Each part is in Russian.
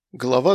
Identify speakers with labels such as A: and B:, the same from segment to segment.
A: Глава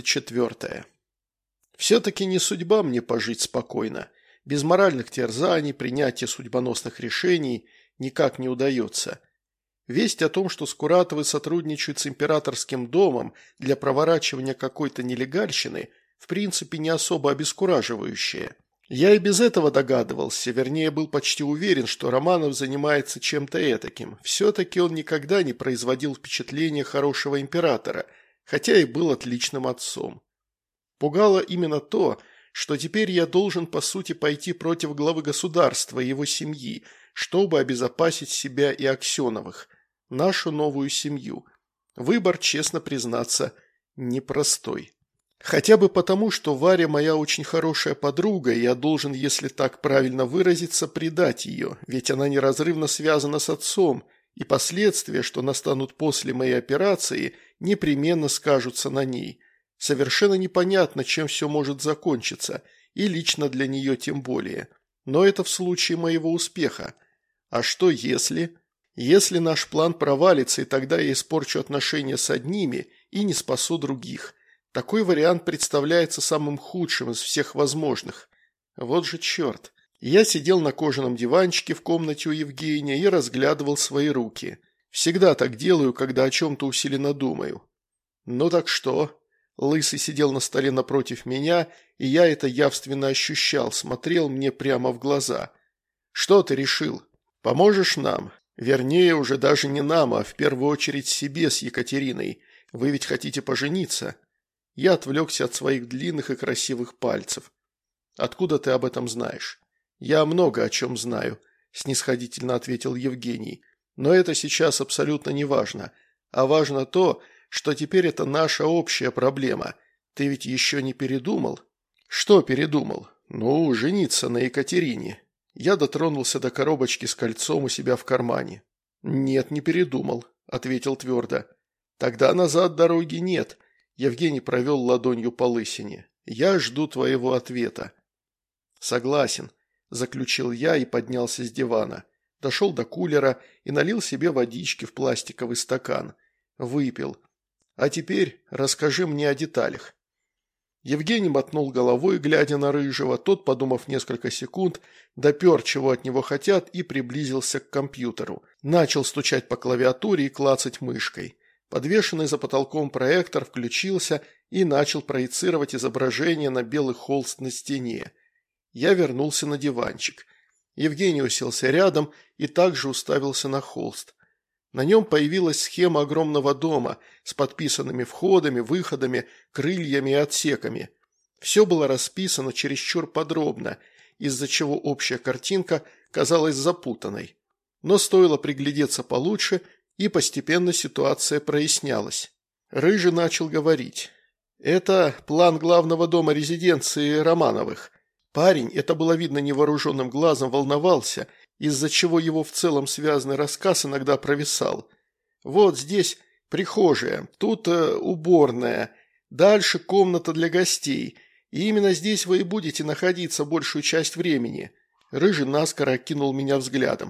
A: 24. Все-таки не судьба мне пожить спокойно. Без моральных терзаний, принятия судьбоносных решений никак не удается. Весть о том, что Скуратовы сотрудничают с императорским домом для проворачивания какой-то нелегальщины, в принципе не особо обескураживающая. Я и без этого догадывался, вернее был почти уверен, что Романов занимается чем-то этаким. Все-таки он никогда не производил впечатления хорошего императора – хотя и был отличным отцом. Пугало именно то, что теперь я должен по сути пойти против главы государства и его семьи, чтобы обезопасить себя и Аксеновых, нашу новую семью. Выбор, честно признаться, непростой. Хотя бы потому, что Варя моя очень хорошая подруга, и я должен, если так правильно выразиться, предать ее, ведь она неразрывно связана с отцом, и последствия, что настанут после моей операции, непременно скажутся на ней. Совершенно непонятно, чем все может закончиться, и лично для нее тем более. Но это в случае моего успеха. А что если? Если наш план провалится, и тогда я испорчу отношения с одними и не спасу других. Такой вариант представляется самым худшим из всех возможных. Вот же черт. Я сидел на кожаном диванчике в комнате у Евгения и разглядывал свои руки. Всегда так делаю, когда о чем-то усиленно думаю. Ну так что? Лысый сидел на столе напротив меня, и я это явственно ощущал, смотрел мне прямо в глаза. Что ты решил? Поможешь нам? Вернее, уже даже не нам, а в первую очередь себе с Екатериной. Вы ведь хотите пожениться? Я отвлекся от своих длинных и красивых пальцев. Откуда ты об этом знаешь? «Я много о чем знаю», – снисходительно ответил Евгений. «Но это сейчас абсолютно не важно. А важно то, что теперь это наша общая проблема. Ты ведь еще не передумал?» «Что передумал?» «Ну, жениться на Екатерине». Я дотронулся до коробочки с кольцом у себя в кармане. «Нет, не передумал», – ответил твердо. «Тогда назад дороги нет», – Евгений провел ладонью по лысине. «Я жду твоего ответа». «Согласен», – заключил я и поднялся с дивана. Дошел до кулера и налил себе водички в пластиковый стакан. Выпил. «А теперь расскажи мне о деталях». Евгений мотнул головой, глядя на Рыжего. Тот, подумав несколько секунд, допер, чего от него хотят, и приблизился к компьютеру. Начал стучать по клавиатуре и клацать мышкой. Подвешенный за потолком проектор включился и начал проецировать изображение на белый холст на стене. Я вернулся на диванчик. Евгений уселся рядом и также уставился на холст. На нем появилась схема огромного дома с подписанными входами, выходами, крыльями и отсеками. Все было расписано чересчур подробно, из-за чего общая картинка казалась запутанной. Но стоило приглядеться получше, и постепенно ситуация прояснялась. Рыжий начал говорить. «Это план главного дома резиденции Романовых. Парень, это было видно невооруженным глазом, волновался, из-за чего его в целом связанный рассказ иногда провисал. Вот здесь прихожая, тут уборная, дальше комната для гостей, и именно здесь вы и будете находиться большую часть времени». Рыжий наскоро окинул меня взглядом.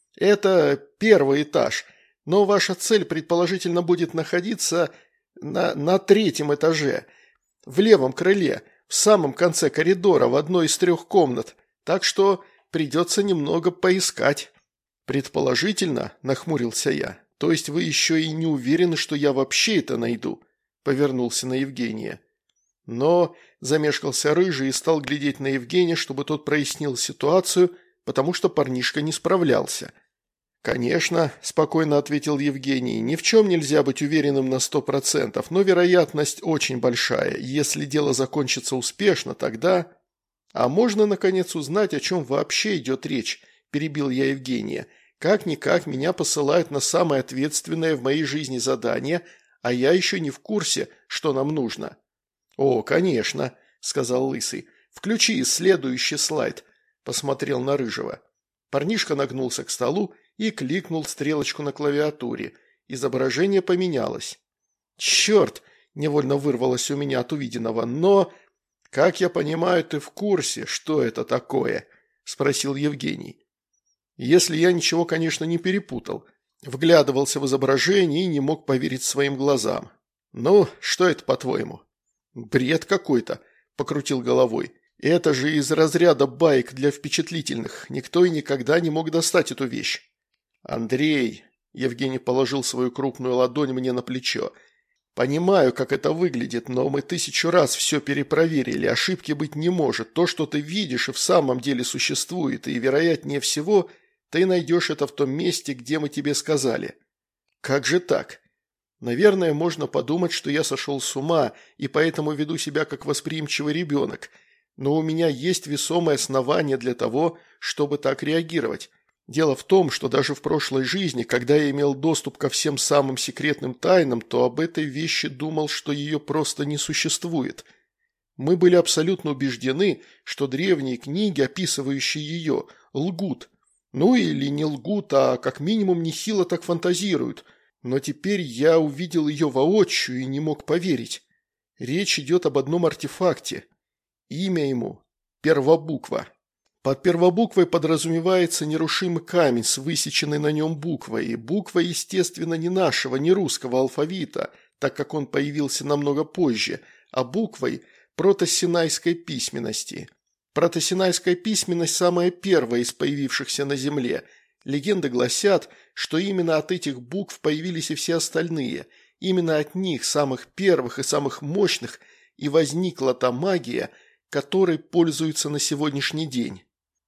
A: «Это первый этаж, но ваша цель предположительно будет находиться на третьем этаже, в левом крыле, в самом конце коридора, в одной из 3 комнат, так что придется немного поискать». «Предположительно», – нахмурился я, – «то есть вы еще и не уверены, что я вообще это найду?» – повернулся на Евгения. Но замешкался Рыжий и стал глядеть на Евгения, чтобы тот прояснил ситуацию, потому что парнишка не справлялся. «Конечно», – спокойно ответил Евгений, – «ни в чем нельзя быть уверенным на 100%, но вероятность очень большая. Если дело закончится успешно, тогда...» «А можно, наконец, узнать, о чем вообще идет речь?» – перебил я Евгения. «Как-никак меня посылают на самое ответственное в моей жизни задание, а я еще не в курсе, что нам нужно». «О, конечно», – сказал Лысый. «Включи следующий слайд», – посмотрел на Рыжего. Парнишка нагнулся к столу и кликнул стрелочку на клавиатуре. Изображение поменялось. «Черт!» – невольно вырвалось у меня от увиденного. «Но, как я понимаю, ты в курсе, что это такое?» – спросил Евгений. Если я ничего, конечно, не перепутал. Вглядывался в изображение и не мог поверить своим глазам. «Ну, что это, по-твоему?» «Бред какой-то», – покрутил головой. «Это же из разряда баек для впечатлительных. Никто и никогда не мог достать эту вещь». «Андрей», – Евгений положил свою крупную ладонь мне на плечо, – «понимаю, как это выглядит, но мы 1000 раз все перепроверили. Ошибки быть не может. То, что ты видишь, и в самом деле существует, и, вероятнее всего, ты найдешь это в том месте, где мы тебе сказали». «Как же так?» «Наверное, можно подумать, что я сошел с ума и поэтому веду себя как восприимчивый ребенок. Но у меня есть весомое основание для того, чтобы так реагировать. Дело в том, что даже в прошлой жизни, когда я имел доступ ко всем самым секретным тайнам, то об этой вещи думал, что ее просто не существует. Мы были абсолютно убеждены, что древние книги, описывающие ее, лгут. Ну или не лгут, а как минимум нехило так фантазируют. Но теперь я увидел ее воочию и не мог поверить. Речь идет об одном артефакте. Имя ему – Первобуква. Под первобуквой подразумевается нерушимый камень с высеченной на нем буквой. И буква, естественно, не нашего, не русского алфавита, так как он появился намного позже, а буквой протосинайской письменности. Протосинайская письменность – самая первая из появившихся на Земле. Легенды гласят, что именно от этих букв появились и все остальные. Именно от них, самых первых и самых мощных, и возникла та магия, которой пользуются на сегодняшний день.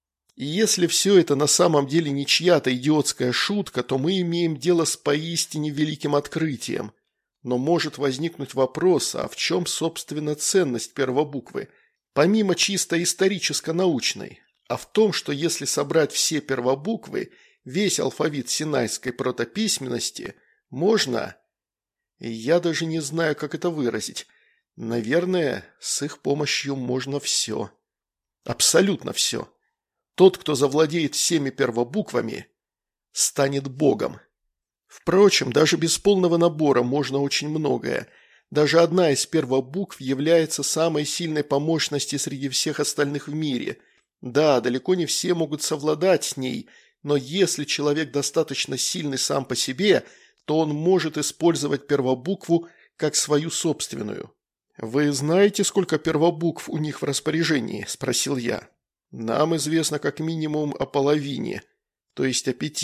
A: И если все это на самом деле не чья-то идиотская шутка, то мы имеем дело с поистине великим открытием. Но может возникнуть вопрос, а в чем, собственно, ценность первобуквы? Помимо чисто историческо-научной, а в том, что если собрать все первобуквы, весь алфавит синайской протописьменности, можно, и я даже не знаю, как это выразить, наверное, с их помощью можно все. Абсолютно все. Тот, кто завладеет всеми первобуквами, станет богом. Впрочем, даже без полного набора можно очень многое. Даже одна из первобукв является самой сильной по мощности среди всех остальных в мире. Да, далеко не все могут совладать с ней, но если человек достаточно сильный сам по себе, то он может использовать первобукву как свою собственную. «Вы знаете, сколько первобукв у них в распоряжении?» – спросил я. «Нам известно как минимум о половине, то есть о 5.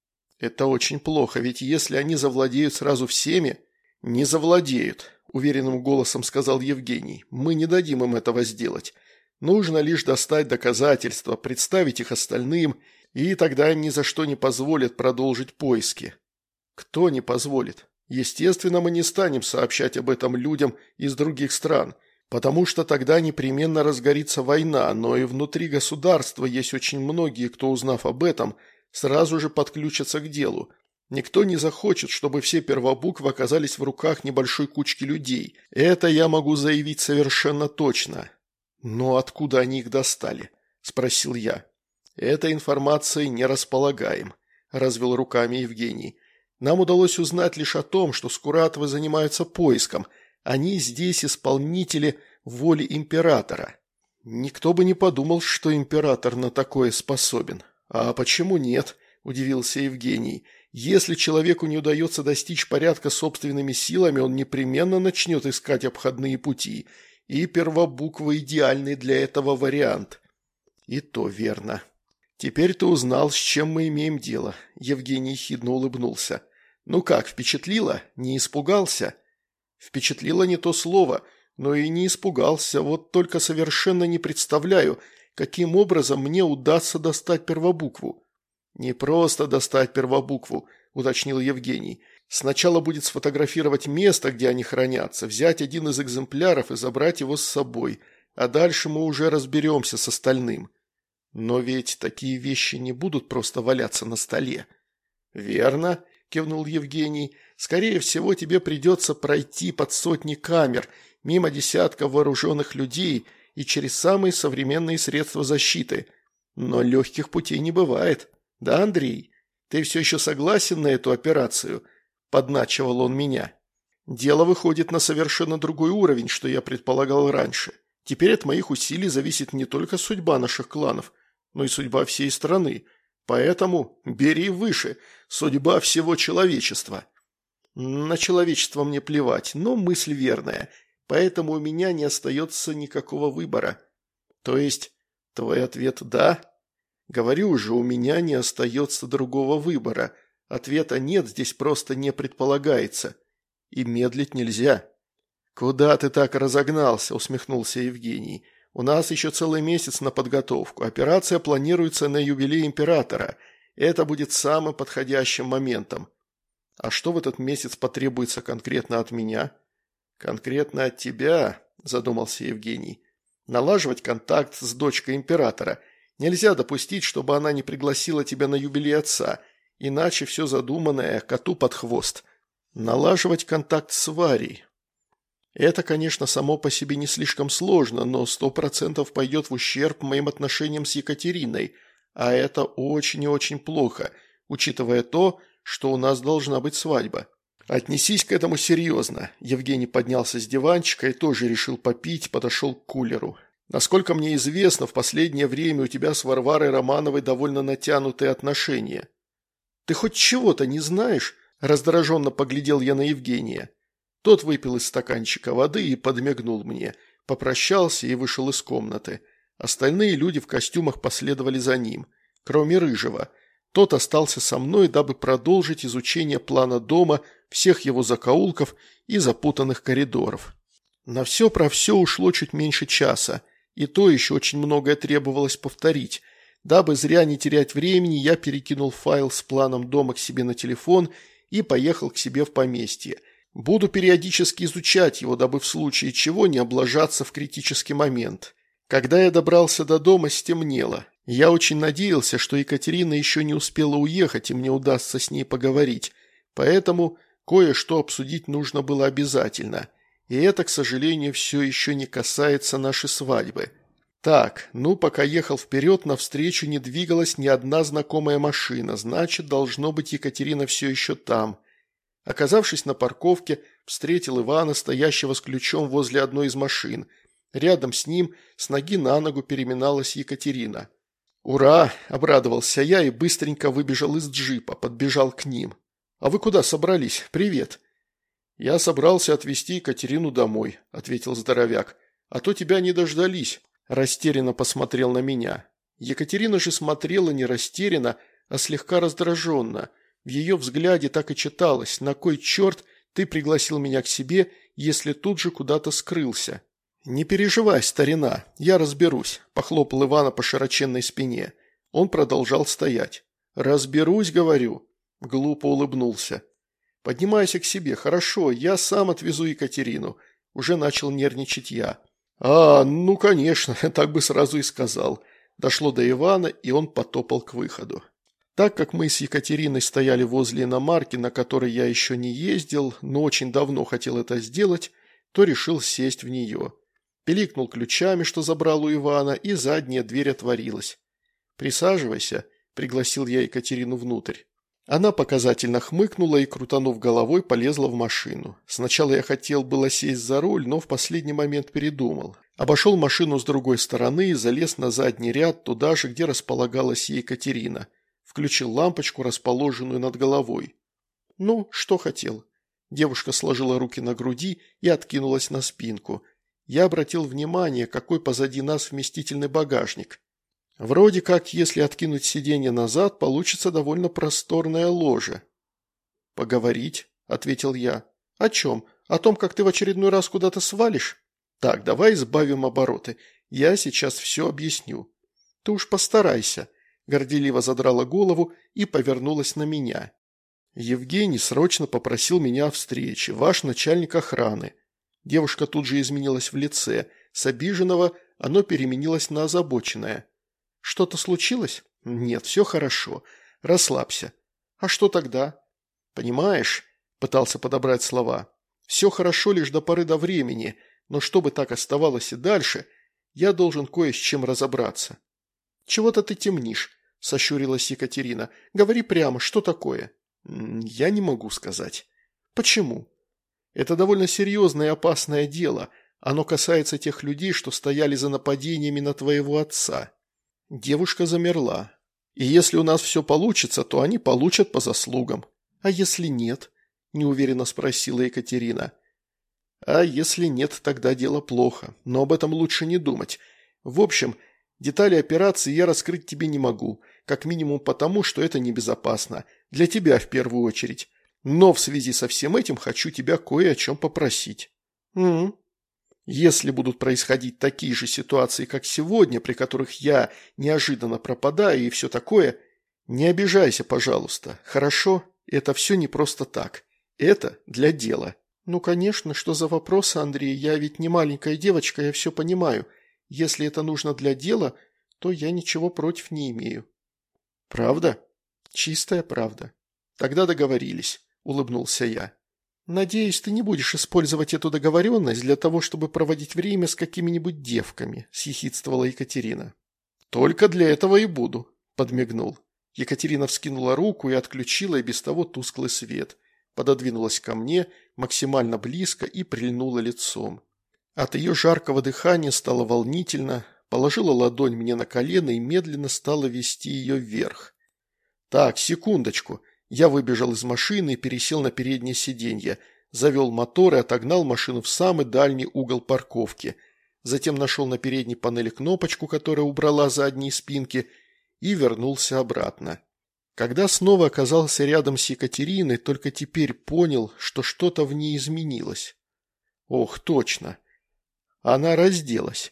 A: Это очень плохо, ведь если они завладеют сразу всеми...» «Не завладеют», – уверенным голосом сказал Евгений. «Мы не дадим им этого сделать. Нужно лишь достать доказательства, представить их остальным, и тогда им ни за что не позволят продолжить поиски». «Кто не позволит? Естественно, мы не станем сообщать об этом людям из других стран, потому что тогда непременно разгорится война, но и внутри государства есть очень многие, кто, узнав об этом, сразу же подключатся к делу. Никто не захочет, чтобы все первобуквы оказались в руках небольшой кучки людей. Это я могу заявить совершенно точно». «Но откуда они их достали?» – спросил я. «Этой информацией не располагаем», – развел руками Евгений. «Нам удалось узнать лишь о том, что Скуратовы занимаются поиском. Они здесь исполнители воли императора». «Никто бы не подумал, что император на такое способен». «А почему нет?» – удивился Евгений. «Если человеку не удается достичь порядка собственными силами, он непременно начнет искать обходные пути, и первобуква – идеальный для этого вариант». «И то верно». «Теперь ты узнал, с чем мы имеем дело», – Евгений хидно улыбнулся. «Ну как, впечатлило? Не испугался?» «Впечатлило не то слово, но и не испугался, вот только совершенно не представляю, каким образом мне удастся достать первобукву». «Не просто достать первобукву», – уточнил Евгений. «Сначала будет сфотографировать место, где они хранятся, взять один из экземпляров и забрать его с собой, а дальше мы уже разберемся с остальным». «Но ведь такие вещи не будут просто валяться на столе». «Верно», – кивнул Евгений. «Скорее всего, тебе придется пройти под сотни камер, мимо десятков вооруженных людей и через самые современные средства защиты. Но легких путей не бывает. Да, Андрей? Ты все еще согласен на эту операцию?» – подначивал он меня. «Дело выходит на совершенно другой уровень, что я предполагал раньше. Теперь от моих усилий зависит не только судьба наших кланов, но и судьба всей страны. Поэтому бери выше, судьба всего человечества». На человечество мне плевать, но мысль верная, поэтому у меня не остается никакого выбора. То есть, твой ответ «да»? Говорю же, у меня не остается другого выбора. Ответа нет, здесь просто не предполагается. И медлить нельзя. «Куда ты так разогнался?» – усмехнулся Евгений. «У нас еще целый месяц на подготовку. Операция планируется на юбилей императора. Это будет самым подходящим моментом. А что в этот месяц потребуется конкретно от меня?» «Конкретно от тебя», – задумался Евгений. «Налаживать контакт с дочкой императора. Нельзя допустить, чтобы она не пригласила тебя на юбилей отца, иначе все задуманное коту под хвост. Налаживать контакт с Варей. Это, конечно, само по себе не слишком сложно, но 100% пойдет в ущерб моим отношениям с Екатериной, а это очень и очень плохо, учитывая то, что у нас должна быть свадьба. Отнесись к этому серьезно». Евгений поднялся с диванчика и тоже решил попить, подошел к кулеру. «Насколько мне известно, в последнее время у тебя с Варварой Романовой довольно натянутые отношения». «Ты хоть чего-то не знаешь?» – раздраженно поглядел я на Евгения. Тот выпил из стаканчика воды и подмигнул мне, попрощался и вышел из комнаты. Остальные люди в костюмах последовали за ним, кроме Рыжего. Тот остался со мной, дабы продолжить изучение плана дома, всех его закоулков и запутанных коридоров. На все про все ушло чуть меньше часа, и то еще очень многое требовалось повторить. Дабы зря не терять времени, я перекинул файл с планом дома к себе на телефон и поехал к себе в поместье. Буду периодически изучать его, дабы в случае чего не облажаться в критический момент. Когда я добрался до дома, стемнело. Я очень надеялся, что Екатерина еще не успела уехать, и мне удастся с ней поговорить. Поэтому кое-что обсудить нужно было обязательно. И это, к сожалению, все еще не касается нашей свадьбы. Так, пока ехал вперед, навстречу не двигалась ни одна знакомая машина, значит, должно быть, Екатерина все еще там. Оказавшись на парковке, встретил Ивана, стоящего с ключом возле одной из машин. Рядом с ним с ноги на ногу переминалась Екатерина. «Ура!» – обрадовался я и быстренько выбежал из джипа, подбежал к ним. «А вы куда собрались? Привет!» «Я собрался отвезти Екатерину домой», – ответил здоровяк. «А то тебя не дождались», – растерянно посмотрел на меня. Екатерина же смотрела не растерянно, а слегка раздраженно. В ее взгляде так и читалось: «На кой черт ты пригласил меня к себе, если тут же куда-то скрылся?» «Не переживай, старина, я разберусь», – похлопал Ивана по широченной спине. Он продолжал стоять. «Разберусь, говорю», – глупо улыбнулся. «Поднимайся к себе, хорошо, я сам отвезу Екатерину», – уже начал нервничать я. Ну конечно, так бы сразу и сказал». Дошло до Ивана, и он потопал к выходу. Так как мы с Екатериной стояли возле иномарки, на которой я еще не ездил, но очень давно хотел это сделать, то решил сесть в нее. Пиликнул ключами, что забрал у Ивана, и задняя дверь отворилась. «Присаживайся», – пригласил я Екатерину внутрь. Она показательно хмыкнула и, крутанув головой, полезла в машину. Сначала я хотел было сесть за руль, но в последний момент передумал. Обошел машину с другой стороны и залез на задний ряд, туда же, где располагалась Екатерина. Включил лампочку, расположенную над головой. «Ну, что хотел?» Девушка сложила руки на груди и откинулась на спинку. Я обратил внимание, какой позади нас вместительный багажник. Вроде как, если откинуть сиденье назад, получится довольно просторное ложе. «Поговорить?» – ответил я. «О чем? О том, как ты в очередной раз куда-то свалишь? Так, давай избавим обороты. Я сейчас все объясню. Ты уж постарайся». Горделиво задрала голову и повернулась на меня. «Евгений срочно попросил меня о встрече. Ваш начальник охраны». Девушка тут же изменилась в лице. С обиженного оно переменилось на озабоченное. «Что-то случилось?» «Нет, все хорошо. Расслабься». «А что тогда?» «Понимаешь», – пытался подобрать слова, – «все хорошо лишь до поры до времени, но чтобы так оставалось и дальше, я должен кое с чем разобраться». «Чего-то ты темнишь», – сощурилась Екатерина. «Говори прямо, что такое?» «Я не могу сказать». «Почему?» «Это довольно серьезное и опасное дело. Оно касается тех людей, что стояли за нападениями на твоего отца». Девушка замерла. «И если у нас все получится, то они получат по заслугам. А если нет?» неуверенно спросила Екатерина. А если нет, тогда дело плохо, но об этом лучше не думать. В общем, детали операции я раскрыть тебе не могу, как минимум потому, что это небезопасно, для тебя в первую очередь. Но в связи со всем этим хочу тебя кое о чем попросить. Если будут происходить такие же ситуации, как сегодня, при которых я неожиданно пропадаю и все такое, не обижайся, пожалуйста, хорошо? Это все не просто так. Это для дела. Ну, конечно, что за вопросы, Андрей? Я ведь не маленькая девочка, я все понимаю. Если это нужно для дела, то я ничего против не имею. Правда? Чистая правда. Тогда договорились, улыбнулся я. «Надеюсь, ты не будешь использовать эту договоренность для того, чтобы проводить время с какими-нибудь девками», – съехидствовала Екатерина. «Только для этого и буду», – подмигнул. Екатерина вскинула руку и отключила и без того тусклый свет. Пододвинулась ко мне максимально близко и прильнула лицом. От ее жаркого дыхания стало волнительно, положила ладонь мне на колено и медленно стала вести ее вверх. «Так, секундочку». Я выбежал из машины и пересел на переднее сиденье, завел мотор и отогнал машину в самый дальний угол парковки. Затем нашел на передней панели кнопочку, которая убрала задние спинки, и вернулся обратно. Когда снова оказался рядом с Екатериной, только теперь понял, что что-то в ней изменилось. Ох, точно. Она разделась.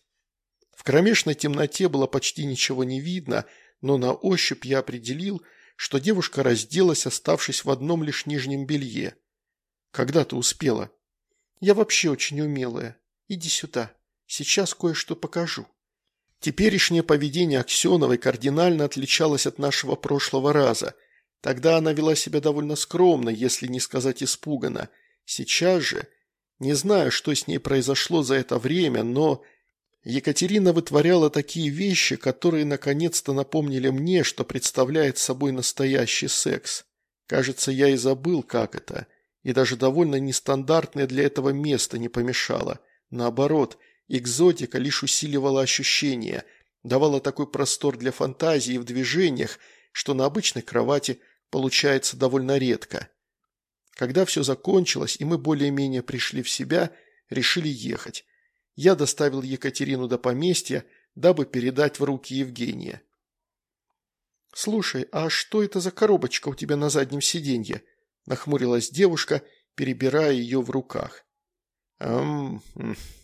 A: В кромешной темноте было почти ничего не видно, но на ощупь я определил, что девушка разделась, оставшись в одном лишь нижнем белье. «Когда ты успела?» «Я вообще очень умелая. Иди сюда. Сейчас кое-что покажу». Теперешнее поведение Аксеновой кардинально отличалось от нашего прошлого раза. Тогда она вела себя довольно скромно, если не сказать испуганно. Сейчас же, не знаю, что с ней произошло за это время, но... Екатерина вытворяла такие вещи, которые наконец-то напомнили мне, что представляет собой настоящий секс. Кажется, я и забыл, как это. И даже довольно нестандартное для этого место не помешало. Наоборот, экзотика лишь усиливала ощущения, давала такой простор для фантазии в движениях, что на обычной кровати получается довольно редко. Когда все закончилось, и мы более-менее пришли в себя, решили ехать. Я доставил Екатерину до поместья, дабы передать в руки Евгения. «Слушай, а что это за коробочка у тебя на заднем сиденье?» – нахмурилась девушка, перебирая ее в руках.